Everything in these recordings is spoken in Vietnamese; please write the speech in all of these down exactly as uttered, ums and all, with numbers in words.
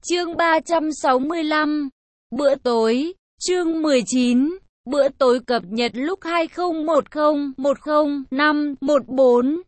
Chương ba trăm sáu mươi lăm. Bữa tối. Chương mười chín. Bữa tối cập nhật lúc hai không một không một không năm một bốn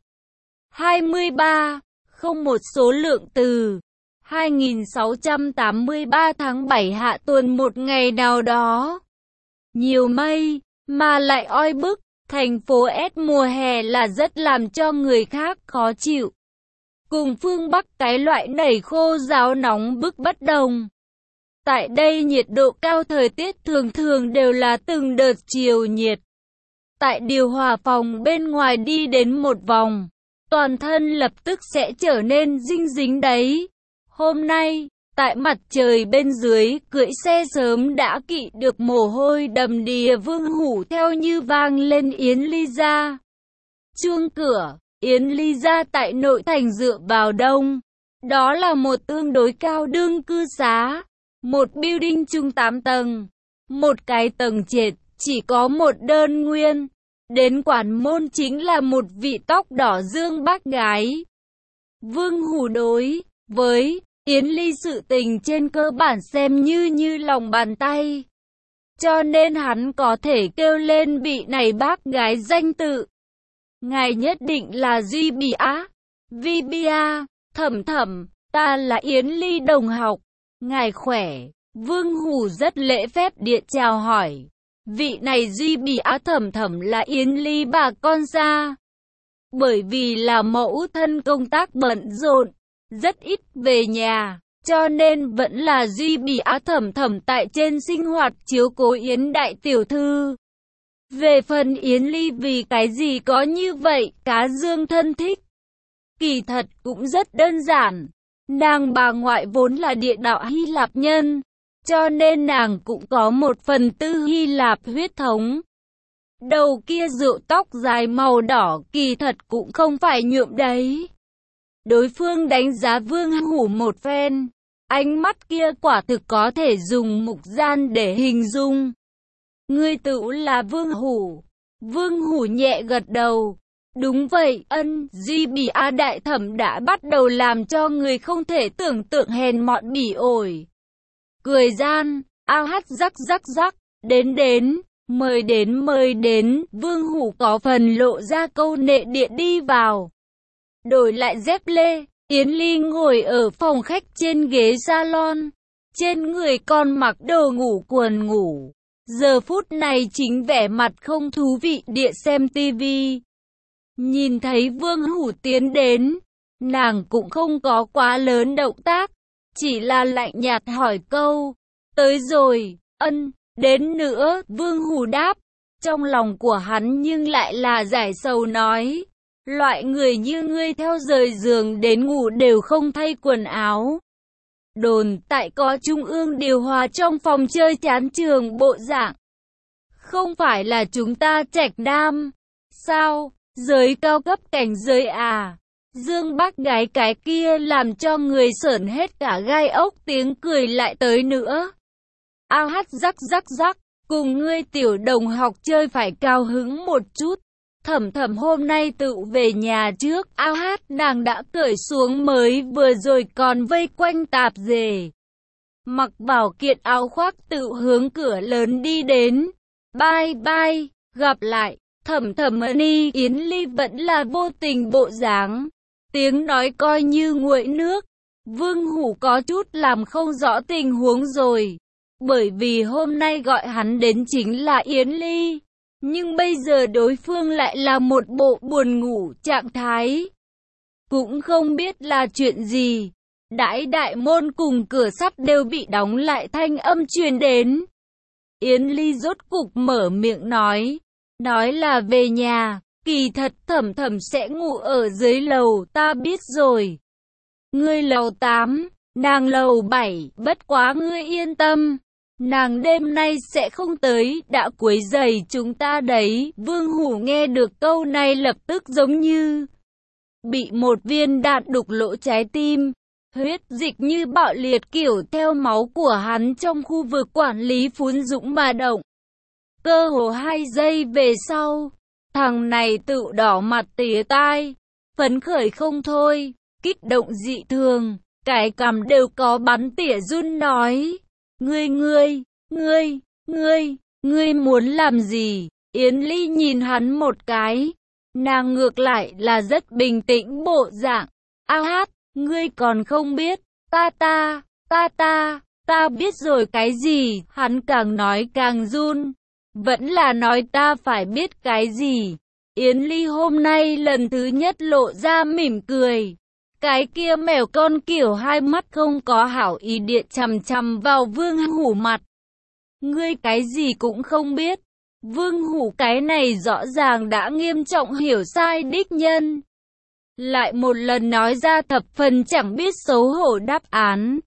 hai ba không một số lượng từ hai nghìn sáu trăm tám mươi ba tháng bảy hạ tuần một ngày nào đó. Nhiều mây, mà lại oi bức, thành phố S mùa hè là rất làm cho người khác khó chịu. Cùng phương Bắc cái loại nảy khô ráo nóng bức bất đồng. Tại đây nhiệt độ cao, thời tiết thường thường đều là từng đợt chiều nhiệt. Tại điều hòa phòng bên ngoài đi đến một vòng, toàn thân lập tức sẽ trở nên dinh dính đấy. Hôm nay, tại mặt trời bên dưới, cưỡi xe sớm đã kỵ được mồ hôi đầm đìa Vương Hủ theo như vang lên Yến Ly Gia. Chuông cửa, Yến Ly Gia tại nội thành dựa vào đông. Đó là một tương đối cao đương cư xá. Một building chung tám tầng. Một cái tầng trệt, chỉ có một đơn nguyên. Đến quản môn chính là một vị tóc đỏ dương bác gái. Vương Hủ đối với Yến Ly sự tình trên cơ bản xem như như lòng bàn tay. Cho nên hắn có thể kêu lên vị này bác gái danh tự. Ngài nhất định là Duy Bì Á. Vi Bia, Thẩm Thẩm, ta là Yến Ly đồng học. Ngài khỏe. Vương Hủ rất lễ phép địa chào hỏi. Vị này Duy Bì Á Thẩm Thẩm là Yến Ly bà con xa. Bởi vì là mẫu thân công tác bận rộn, rất ít về nhà, cho nên vẫn là Duy Bì Á Thẩm Thẩm tại trên sinh hoạt chiếu cố Yến đại tiểu thư. Về phần Yến Ly vì cái gì có như vậy, cá dương thân thích. Kỳ thật cũng rất đơn giản. Nàng bà ngoại vốn là địa đạo Hy Lạp nhân, cho nên nàng cũng có một phần tư Hy Lạp huyết thống. Đầu kia rượu tóc dài màu đỏ kỳ thật cũng không phải nhuộm đấy. Đối phương đánh giá Vương Hủ một phen, ánh mắt kia quả thực có thể dùng mục gian để hình dung. Ngươi tự là Vương Hủ. Vương Hủ nhẹ gật đầu. Đúng vậy, ân, Duy Bì Á đại thẩm đã bắt đầu làm cho người không thể tưởng tượng hèn mọn bỉ ổi. Cười gian, ao hát rắc rắc rắc, đến đến, mời đến mời đến, Vương Hủ có phần lộ ra câu nệ địa đi vào. Đổi lại dép lê, Yến Ly ngồi ở phòng khách trên ghế salon, trên người còn mặc đồ ngủ quần ngủ. Giờ phút này chính vẻ mặt không thú vị địa xem tivi. Nhìn thấy Vương Hủ tiến đến, nàng cũng không có quá lớn động tác, chỉ là lạnh nhạt hỏi câu, tới rồi, ân, đến nữa, Vương Hủ đáp, trong lòng của hắn nhưng lại là giải sầu nói, loại người như ngươi theo rời giường đến ngủ đều không thay quần áo. Đồn tại có trung ương điều hòa trong phòng chơi chán trường bộ dạng. Không phải là chúng ta Trạch Nam, sao? Giới cao cấp cảnh giới à? Dương bác gái cái kia làm cho người sởn hết cả gai ốc, tiếng cười lại tới nữa. Ao hát rắc rắc rắc, cùng ngươi tiểu đồng học chơi phải cao hứng một chút. Thẩm Thẩm hôm nay tự về nhà trước, ao hát nàng đã cởi xuống mới vừa rồi còn vây quanh tạp dề. Mặc vào kiện áo khoác tự hướng cửa lớn đi đến. Bye bye, gặp lại. Thẩm Thẩm ni Yến Ly vẫn là vô tình bộ dáng, tiếng nói coi như nguội nước. Vương Hủ có chút làm không rõ tình huống rồi, bởi vì hôm nay gọi hắn đến chính là Yến Ly, nhưng bây giờ đối phương lại là một bộ buồn ngủ trạng thái. Cũng không biết là chuyện gì, đãi đại môn cùng cửa sắt đều bị đóng lại, thanh âm truyền đến. Yến Ly rốt cục mở miệng nói. Nói là về nhà, kỳ thật Thẩm Thẩm sẽ ngủ ở dưới lầu, ta biết rồi. Ngươi lầu tám, nàng lầu bảy, bất quá ngươi yên tâm. Nàng đêm nay sẽ không tới, đã quấy rầy chúng ta đấy. Vương Hủ nghe được câu này lập tức giống như bị một viên đạn đục lỗ trái tim. Huyết dịch như bạo liệt kiểu theo máu của hắn trong khu vực quản lý phún dũng mà động. Cơ hồ hai giây về sau, thằng này tự đỏ mặt tía tai, phấn khởi không thôi, kích động dị thường, cái cằm đều có bắn tỉa run nói. Ngươi ngươi, ngươi, ngươi, ngươi muốn làm gì? Yến Ly nhìn hắn một cái. Nàng ngược lại là rất bình tĩnh bộ dạng. A hát, ngươi còn không biết. Ta ta, ta ta, ta biết rồi cái gì? Hắn càng nói càng run. Vẫn là nói ta phải biết cái gì? Yến Ly hôm nay lần thứ nhất lộ ra mỉm cười. Cái kia mèo con kiểu hai mắt không có hảo ý điện chằm chằm vào Vương Hủ mặt. Ngươi cái gì cũng không biết. Vương Hủ cái này rõ ràng đã nghiêm trọng hiểu sai đích nhân. Lại một lần nói ra thập phần chẳng biết xấu hổ đáp án.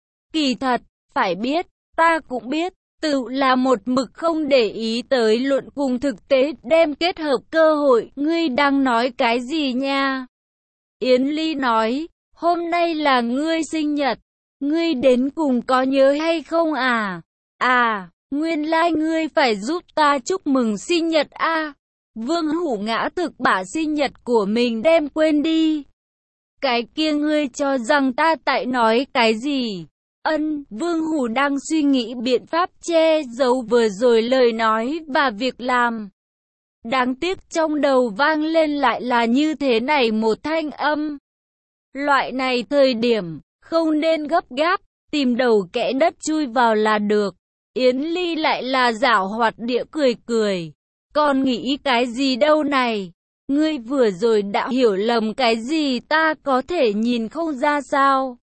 Kỳ thật, phải biết, ta cũng biết, tự là một mực không để ý tới luận cùng thực tế đem kết hợp cơ hội. Ngươi đang nói cái gì nha? Yến Ly nói, hôm nay là ngươi sinh nhật, ngươi đến cùng có nhớ hay không à? À, nguyên lai like ngươi phải giúp ta chúc mừng sinh nhật a. À? Vương Hủ ngã thực bả sinh nhật của mình đem quên đi. Cái kia ngươi cho rằng ta tại nói cái gì? Ân, Vương Hủ đang suy nghĩ biện pháp che giấu vừa rồi lời nói và việc làm. Đáng tiếc trong đầu vang lên lại là như thế này một thanh âm. Loại này thời điểm, không nên gấp gáp, tìm đầu kẽ đất chui vào là được. Yến Ly lại là giảo hoạt địa cười cười. Còn nghĩ cái gì đâu này? Ngươi vừa rồi đã hiểu lầm cái gì ta có thể nhìn không ra sao?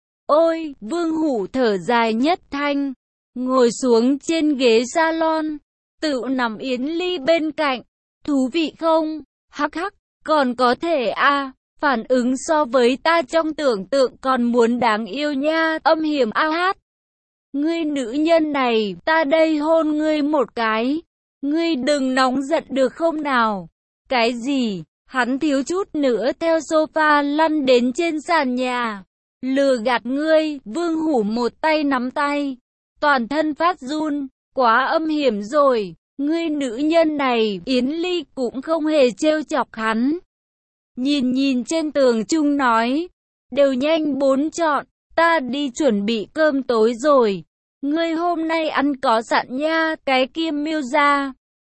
Ôi, Vương Hủ thở dài nhất thanh, ngồi xuống trên ghế salon, tự nằm Yến Ly bên cạnh. Thú vị không? Hắc hắc, còn có thể à, phản ứng so với ta trong tưởng tượng còn muốn đáng yêu nha, âm hiểm a hát. Ngươi nữ nhân này, ta đây hôn ngươi một cái. Ngươi đừng nóng giận được không nào? Cái gì? Hắn thiếu chút nữa theo sofa lăn đến trên sàn nhà. Lừa gạt ngươi, Vương Hủ một tay nắm tay, toàn thân phát run, quá âm hiểm rồi. Ngươi nữ nhân này, Yến Ly cũng không hề trêu chọc hắn. Nhìn nhìn trên tường chung nói, đều nhanh bốn chọn, ta đi chuẩn bị cơm tối rồi. Ngươi hôm nay ăn có sẵn nha, cái kia Miêu ra.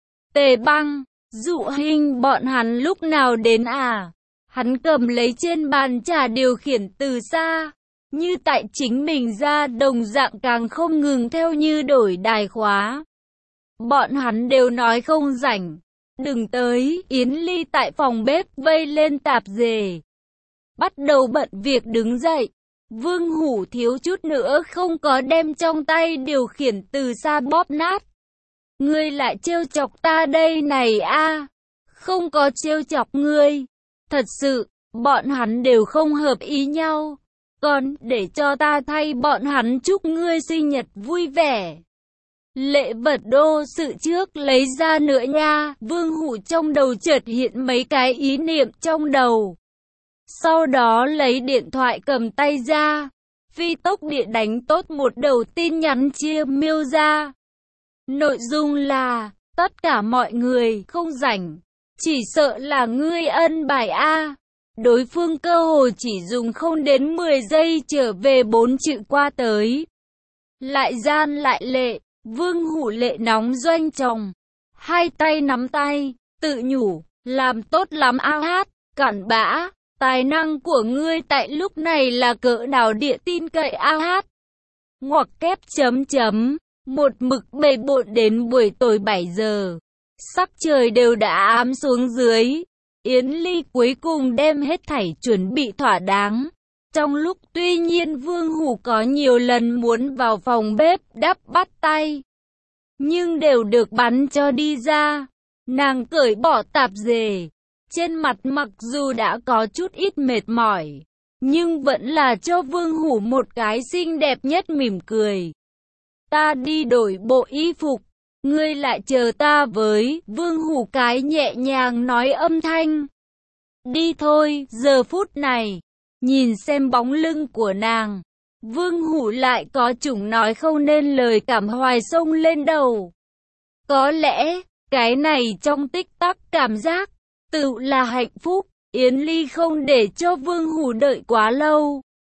Tề Băng, Dụ Hinh bọn hắn lúc nào đến à? Hắn cầm lấy trên bàn trà điều khiển từ xa, như tại chính mình ra đồng dạng càng không ngừng theo như đổi đài khóa. Bọn hắn đều nói không rảnh. Đừng tới, Yến Ly tại phòng bếp vây lên tạp dề. Bắt đầu bận việc đứng dậy. Vương Hủ thiếu chút nữa không có đem trong tay điều khiển từ xa bóp nát. Ngươi lại trêu chọc ta đây này a? Không có trêu chọc ngươi. Thật sự, bọn hắn đều không hợp ý nhau. Còn để cho ta thay bọn hắn chúc ngươi sinh nhật vui vẻ. Lễ vật đô sự trước lấy ra nữa nha. Vương Hủ trong đầu chợt hiện mấy cái ý niệm trong đầu. Sau đó lấy điện thoại cầm tay ra, phi tốc điện đánh tốt một đầu tin nhắn chia Miêu ra. Nội dung là, tất cả mọi người không rảnh, chỉ sợ là ngươi ân bài a. Đối phương cơ hồ chỉ dùng không đến mười giây trở về bốn chữ qua tới. Lại gian lại lệ, Vương Hủ lệ nóng doanh chồng. Hai tay nắm tay, tự nhủ, làm tốt lắm a hát, cặn bã. Tài năng của ngươi tại lúc này là cỡ nào địa tin cậy a hát. Ngoặc kép chấm chấm, một mực bề bộn đến buổi tối bảy giờ. Sắc trời đều đã ám xuống dưới. Yến Ly cuối cùng đem hết thảy chuẩn bị thỏa đáng. Trong lúc tuy nhiên Vương Hủ có nhiều lần muốn vào phòng bếp đắp bắt tay, nhưng đều được bắn cho đi ra. Nàng cởi bỏ tạp dề. Trên mặt mặc dù đã có chút ít mệt mỏi, nhưng vẫn là cho Vương Hủ một cái xinh đẹp nhất mỉm cười. Ta đi đổi bộ y phục, ngươi lại chờ ta với. Vương Hủ cái nhẹ nhàng nói âm thanh. Đi thôi, giờ phút này, nhìn xem bóng lưng của nàng, Vương Hủ lại có chủng nói không nên lời cảm hoài sông lên đầu. Có lẽ, cái này trong tích tắc cảm giác, tự là hạnh phúc. Yến Ly không để cho Vương Hủ đợi quá lâu.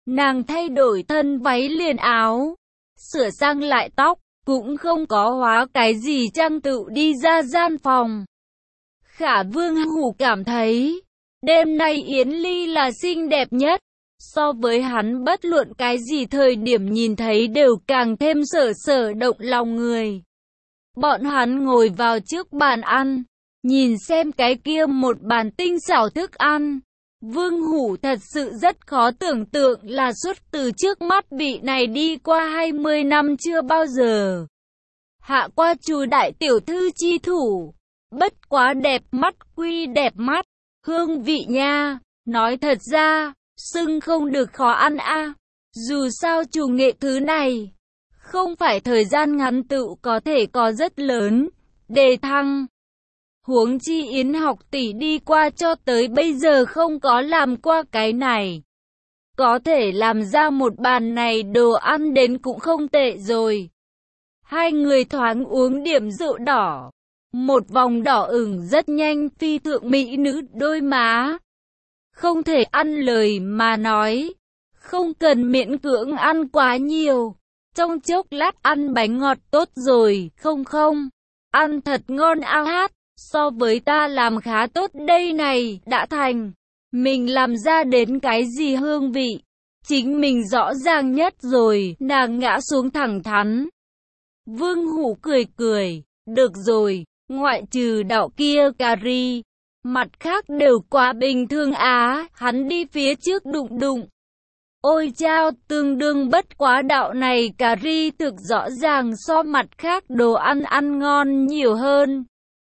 Nàng thay đổi thân váy liền áo, sửa sang lại tóc, cũng không có hóa cái gì trang tự đi ra gian phòng. Khả Vương Hủ cảm thấy, đêm nay Yến Ly là xinh đẹp nhất, so với hắn bất luận cái gì thời điểm nhìn thấy đều càng thêm sở sở động lòng người. Bọn hắn ngồi vào trước bàn ăn, nhìn xem cái kia một bàn tinh xảo thức ăn. Vương Hủ thật sự rất khó tưởng tượng là xuất từ trước mắt vị này đi qua hai mươi năm chưa bao giờ hạ qua Chu đại tiểu thư chi thủ. Bất quá đẹp mắt quy đẹp mắt, hương vị nha, nói thật ra, xưng không được khó ăn a. À. Dù sao chủ nghệ thứ này, không phải thời gian ngắn tự có thể có rất lớn, đề thăng. Huống chi Yến học tỷ đi qua cho tới bây giờ không có làm qua cái này. Có thể làm ra một bàn này đồ ăn đến cũng không tệ rồi. Hai người thoáng uống điểm rượu đỏ. Một vòng đỏ ửng rất nhanh phi thượng mỹ nữ đôi má. Không thể ăn lời mà nói. Không cần miễn cưỡng ăn quá nhiều. Trong chốc lát ăn bánh ngọt tốt rồi, không không. Ăn thật ngon a hát. So với ta làm khá tốt đây này, đã thành. Mình làm ra đến cái gì hương vị. Chính mình rõ ràng nhất rồi, nàng ngã xuống thẳng thắn. Vương Hủ cười cười, được rồi, ngoại trừ đạo kia cà ri. Mặt khác đều quá bình thường á, hắn đi phía trước đụng đụng. Ôi chao, tương đương bất quá đạo này cà ri thực rõ ràng so mặt khác đồ ăn ăn ngon nhiều hơn.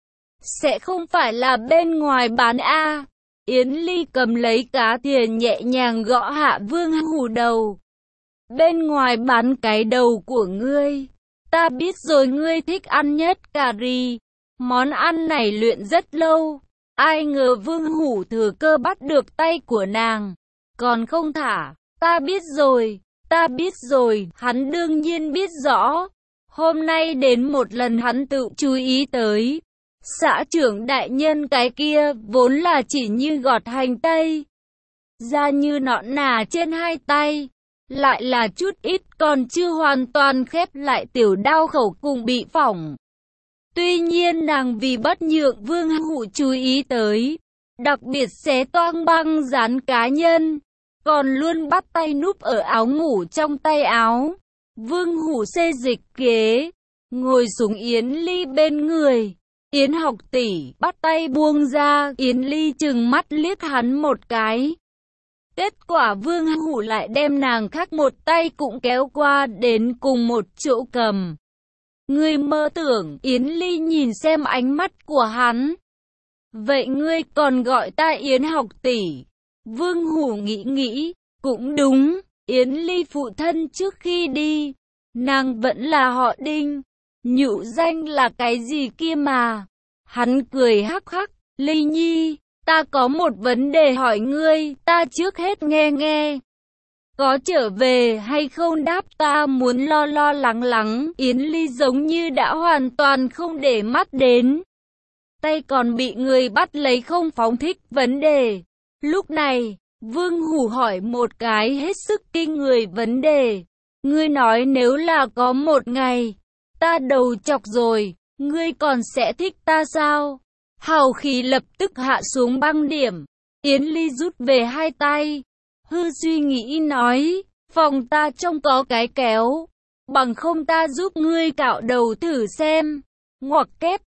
Sẽ không phải là bên ngoài bán a à. Yến Ly cầm lấy cá thìa nhẹ nhàng gõ hạ Vương Hủ đầu. Bên ngoài bán cái đầu của ngươi. Ta biết rồi, ngươi thích ăn nhất cà ri. Món ăn này luyện rất lâu. Ai ngờ Vương Hủ thừa cơ bắt được tay của nàng. Còn không thả. Ta biết rồi, ta biết rồi. Hắn đương nhiên biết rõ. Hôm nay đến một lần hắn tự chú ý tới. Xã trưởng đại nhân cái kia vốn là chỉ như gọt hành tây, da như nõn nà trên hai tay, lại là chút ít còn chưa hoàn toàn khép lại tiểu đao khẩu cùng bị phỏng. Tuy nhiên nàng vì bất nhượng Vương Hủ chú ý tới, đặc biệt xé toang băng dán cá nhân, còn luôn bắt tay núp ở áo ngủ trong tay áo. Vương Hủ xê dịch ghế, ngồi xuống Yến Ly bên người. Yến học tỷ bắt tay buông ra, Yến Ly chừng mắt liếc hắn một cái. Kết quả Vương Hủ lại đem nàng khác một tay cũng kéo qua đến cùng một chỗ cầm. Ngươi mơ tưởng, Yến Ly nhìn xem ánh mắt của hắn. Vậy ngươi còn gọi ta Yến học tỷ? Vương Hủ nghĩ nghĩ, cũng đúng, Yến Ly phụ thân trước khi đi, nàng vẫn là họ Đinh. Nhũ danh là cái gì kia mà? Hắn cười hắc hắc, Ly Nhi, ta có một vấn đề hỏi ngươi, ta trước hết nghe nghe. Có trở về hay không đáp, ta muốn lo lo lắng lắng. Yến Ly giống như đã hoàn toàn không để mắt đến. Tay còn bị người bắt lấy không phóng thích vấn đề. Lúc này, Vương Hủ hỏi một cái hết sức kinh người vấn đề. Ngươi nói nếu là có một ngày ta đầu chọc rồi, ngươi còn sẽ thích ta sao? Hào khí lập tức hạ xuống băng điểm. Yến Ly rút về hai tay. Hư suy nghĩ nói, phòng ta trông có cái kéo. Bằng không ta giúp ngươi cạo đầu thử xem. Ngoặc kép,